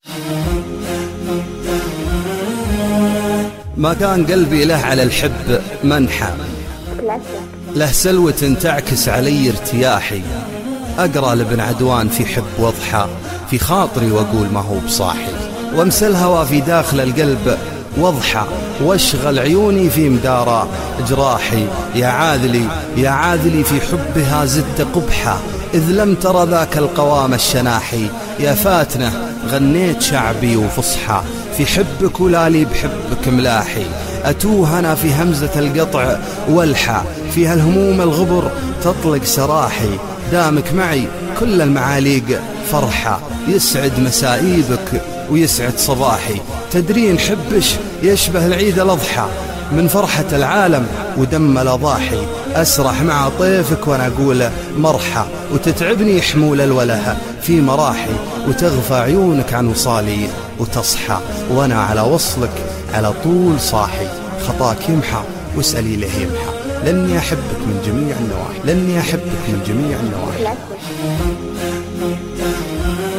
ما كان قلبي له على الحب منحى، له سلوة تعكس علي ارتياحي. أقرأ لابن عدوان في حب واضحى في خاطري وأقول ما هو بصاحي، وامسى الهوى في داخل القلب واضحى، واشغل عيوني في مدارى جراحي. يا عاذلي يا عاذلي في حبها زدت قبحا، إذ لم تر ذاك القوام الشناحي. يا فاتنة غنيت شعبي وفصحى في حبك ولا لي بحبك ملاحي. أتوه أنا في همزة القطع والحى، فيها الهموم الغبر تطلق سراحي. دامك معي كل المعاليق فرحة، يسعد مسائيبك ويسعد صباحي. تدرين حبش يشبه العيد الأضحى، من فرحة العالم ودم الأضاحي. أسرح مع طيفك وأنا أقول مرحى، وتتعبني حمول الوله في مراحي. وتغفى عيونك عن وصالي وتصحى، وأنا على وصلك على طول صاحي. خطاك يمحى واسألي له يمحى، لأني أحبك من جميع النواحي، لأني أحبك من جميع النواحي.